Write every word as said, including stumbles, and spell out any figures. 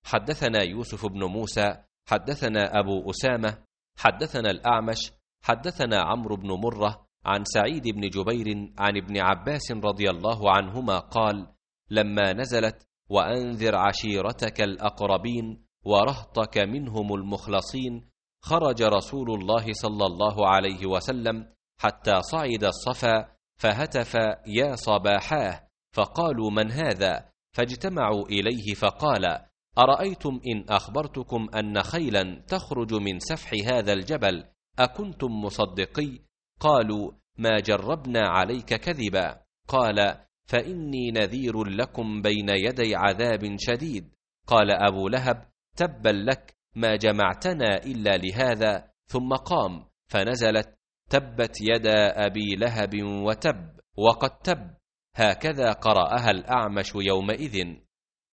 حدثنا يوسف بن موسى حدثنا أبو أسامة حدثنا الأعمش حدثنا عمرو بن مرة عن سعيد بن جبير عن ابن عباس رضي الله عنهما قال: لما نزلت وأنذر عشيرتك الأقربين ورهطك منهم المخلصين، خرج رسول الله صلى الله عليه وسلم حتى صعد الصفا فهتف: يا صباحاه، فقالوا: من هذا؟ فاجتمعوا إليه فقال: أرأيتم إن أخبرتكم أن خيلا تخرج من سفح هذا الجبل أكنتم مصدقي؟ قالوا: ما جربنا عليك كذبا. قال: فإني نذير لكم بين يدي عذاب شديد. قال أبو لهب: تبا لك، ما جمعتنا إلا لهذا. ثم قام فنزلت: تبت يدا أبي لهب وتب وقد تب. هكذا قرأها الأعمش يومئذ.